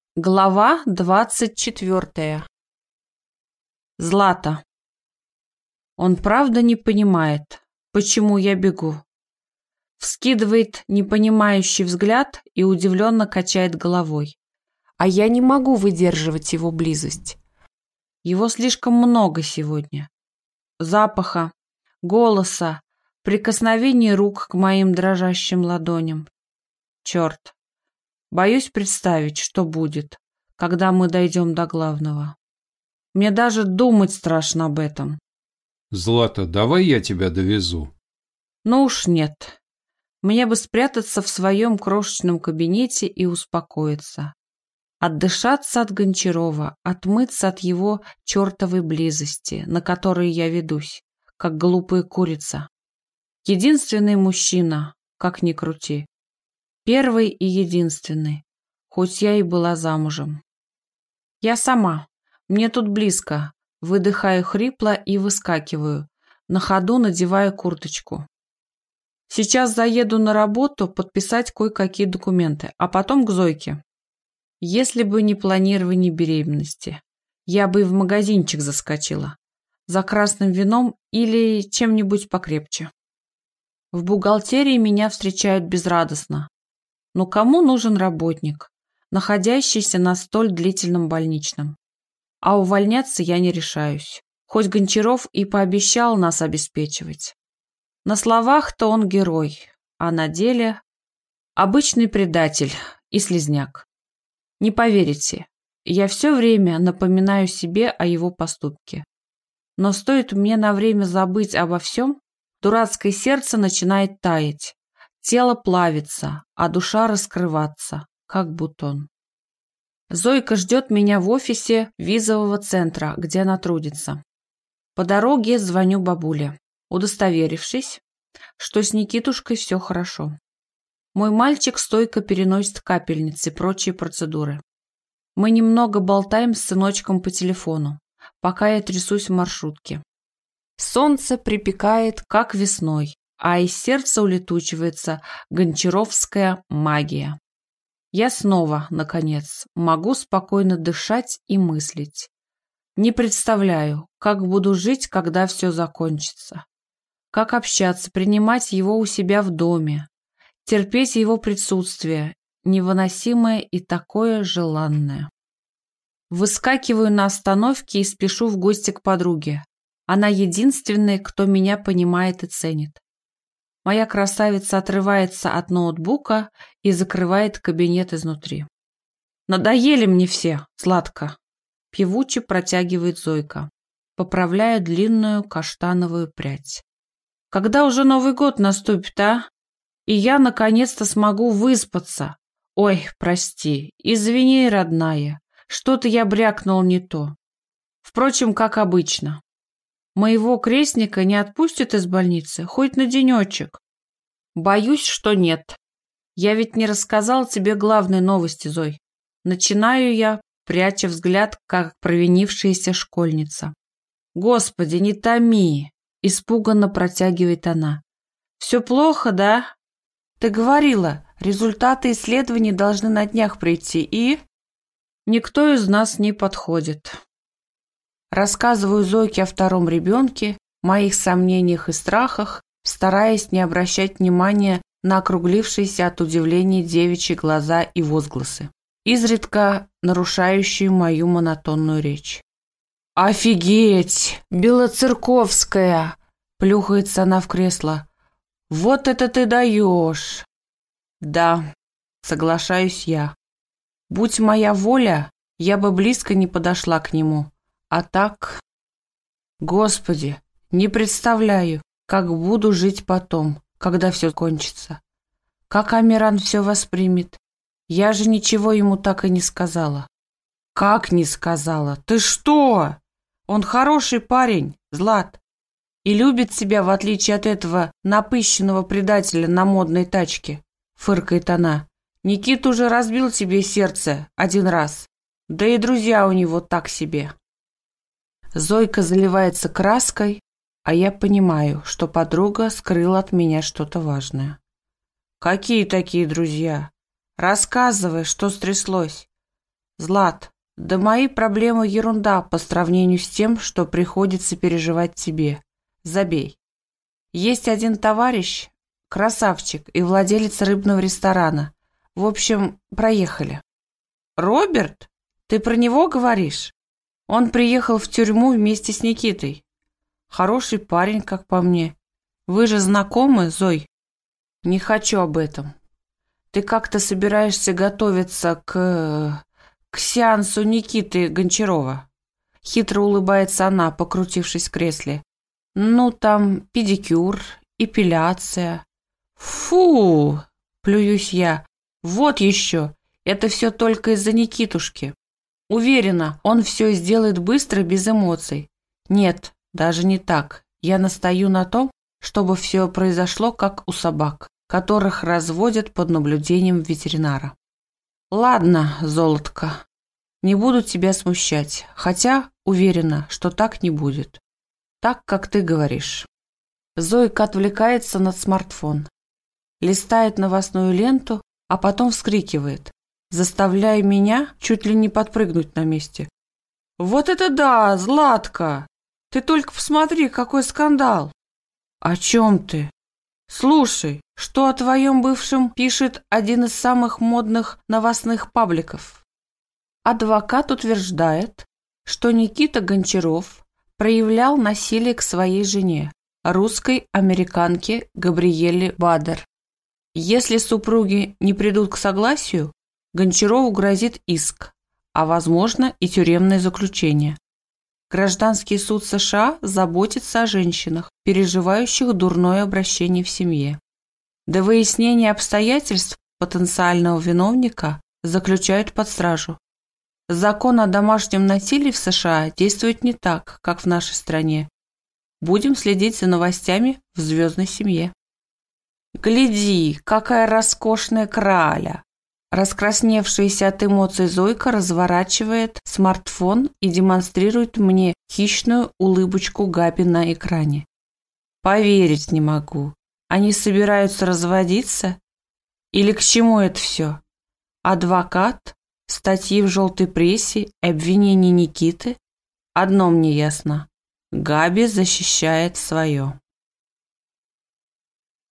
Глава 24. Злата. Он правда не понимает, почему я бегу. Вскидывает непонимающий взгляд и удивленно качает головой. А я не могу выдерживать его близость. Его слишком много сегодня. Запаха, голоса, прикосновений рук к моим дрожащим ладоням. Черт. Боюсь представить, что будет, когда мы дойдем до главного. Мне даже думать страшно об этом. Злата, давай я тебя довезу. Ну уж нет. Мне бы спрятаться в своем крошечном кабинете и успокоиться. Отдышаться от Гончарова, отмыться от его чертовой близости, на которой я ведусь, как глупая курица. Единственный мужчина, как ни крути. Первый и единственный, хоть я и была замужем. Я сама, мне тут близко, выдыхаю хрипло и выскакиваю, на ходу надевая курточку. Сейчас заеду на работу подписать кое-какие документы, а потом к Зойке. Если бы не планирование беременности, я бы и в магазинчик заскочила, за красным вином или чем-нибудь покрепче. В бухгалтерии меня встречают безрадостно. Но кому нужен работник, находящийся на столь длительном больничном? А увольняться я не решаюсь, хоть Гончаров и пообещал нас обеспечивать. На словах-то он герой, а на деле обычный предатель и слизняк. Не поверите, я все время напоминаю себе о его поступке. Но стоит мне на время забыть обо всем, дурацкое сердце начинает таять. Тело плавится, а душа раскрываться, как бутон. Зойка ждет меня в офисе визового центра, где она трудится. По дороге звоню бабуле, удостоверившись, что с Никитушкой все хорошо. Мой мальчик стойко переносит капельницы и прочие процедуры. Мы немного болтаем с сыночком по телефону, пока я трясусь в маршрутке. Солнце припекает, как весной, а из сердца улетучивается гончаровская магия. Я снова, наконец, могу спокойно дышать и мыслить. Не представляю, как буду жить, когда все закончится. Как общаться, принимать его у себя в доме, терпеть его присутствие, невыносимое и такое желанное. Выскакиваю на остановке и спешу в гости к подруге. Она единственная, кто меня понимает и ценит. Моя красавица отрывается от ноутбука и закрывает кабинет изнутри. «Надоели мне все, сладко!» Певуче протягивает Зойка, поправляя длинную каштановую прядь. «Когда уже Новый год наступит, а? И я наконец-то смогу выспаться. Ой, прости, извини, родная, что-то я брякнул не то. Впрочем, как обычно. Моего крестника не отпустят из больницы, хоть на денечек. Боюсь, что нет. Я ведь не рассказал тебе главной новости, Зой. Начинаю я, пряча взгляд, как провинившаяся школьница. Господи, не томи, испуганно протягивает она. Все плохо, да? Ты говорила, результаты исследований должны на днях прийти, и... Никто из нас не подходит. Рассказываю Зойке о втором ребенке, моих сомнениях и страхах, стараясь не обращать внимания на округлившиеся от удивления девичьи глаза и возгласы, изредка нарушающие мою монотонную речь. «Офигеть! Белоцерковская!» – плюхается она в кресло. «Вот это ты даешь!» «Да», – соглашаюсь я. «Будь моя воля, я бы близко не подошла к нему. А так, Господи, не представляю, как буду жить потом, когда все кончится. Как Амиран все воспримет? Я же ничего ему так и не сказала». «Как не сказала? Ты что? Он хороший парень, Злат, и любит себя, в отличие от этого напыщенного предателя на модной тачке», — фыркает она. «Никита уже разбил тебе сердце один раз, да и друзья у него так себе». Зойка заливается краской, а я понимаю, что подруга скрыла от меня что-то важное. «Какие такие друзья? Рассказывай, что стряслось». Злат, да мои проблемы ерунда по сравнению с тем, что приходится переживать тебе. Забей. Есть один товарищ, красавчик и владелец рыбного ресторана. В общем, проехали. Роберт? Ты про него говоришь? Он приехал в тюрьму вместе с Никитой. Хороший парень, как по мне. Вы же знакомы, Зой? Не хочу об этом. Ты как-то собираешься готовиться к сеансу Никиты Гончарова? Хитро улыбается она, покрутившись в кресле. Ну, там педикюр, эпиляция. Фу, плююсь я. Вот еще, это все только из-за Никитушки. Уверена, он все сделает быстро, без эмоций. Нет, даже не так. Я настаю на том, чтобы все произошло, как у собак, которых разводят под наблюдением ветеринара. Ладно, золотко, не буду тебя смущать, хотя уверена, что так не будет. Так, как ты говоришь. Зойка отвлекается на смартфон, листает новостную ленту, а потом вскрикивает, заставляя меня чуть ли не подпрыгнуть на месте. «Вот это да, Златка! Ты только посмотри, какой скандал!» «О чем ты?» «Слушай, что о твоем бывшем пишет один из самых модных новостных пабликов?» Адвокат утверждает, что Никита Гончаров проявлял насилие к своей жене, русской американке Габриэле Бадер. Если супруги не придут к согласию, Гончарову грозит иск, а возможно и тюремное заключение. Гражданский суд США заботится о женщинах, переживающих дурное обращение в семье. До выяснения обстоятельств потенциального виновника заключают под стражу. Закон о домашнем насилии в США действует не так, как в нашей стране. Будем следить за новостями в звездной семье. Гляди, какая роскошная краля! Раскрасневшаяся от эмоций Зойка разворачивает смартфон и демонстрирует мне хищную улыбочку Габи на экране. Поверить не могу. Они собираются разводиться? Или к чему это все? Адвокат? Статьи в желтой прессе, обвинения Никиты? Одно мне ясно. Габи защищает свое.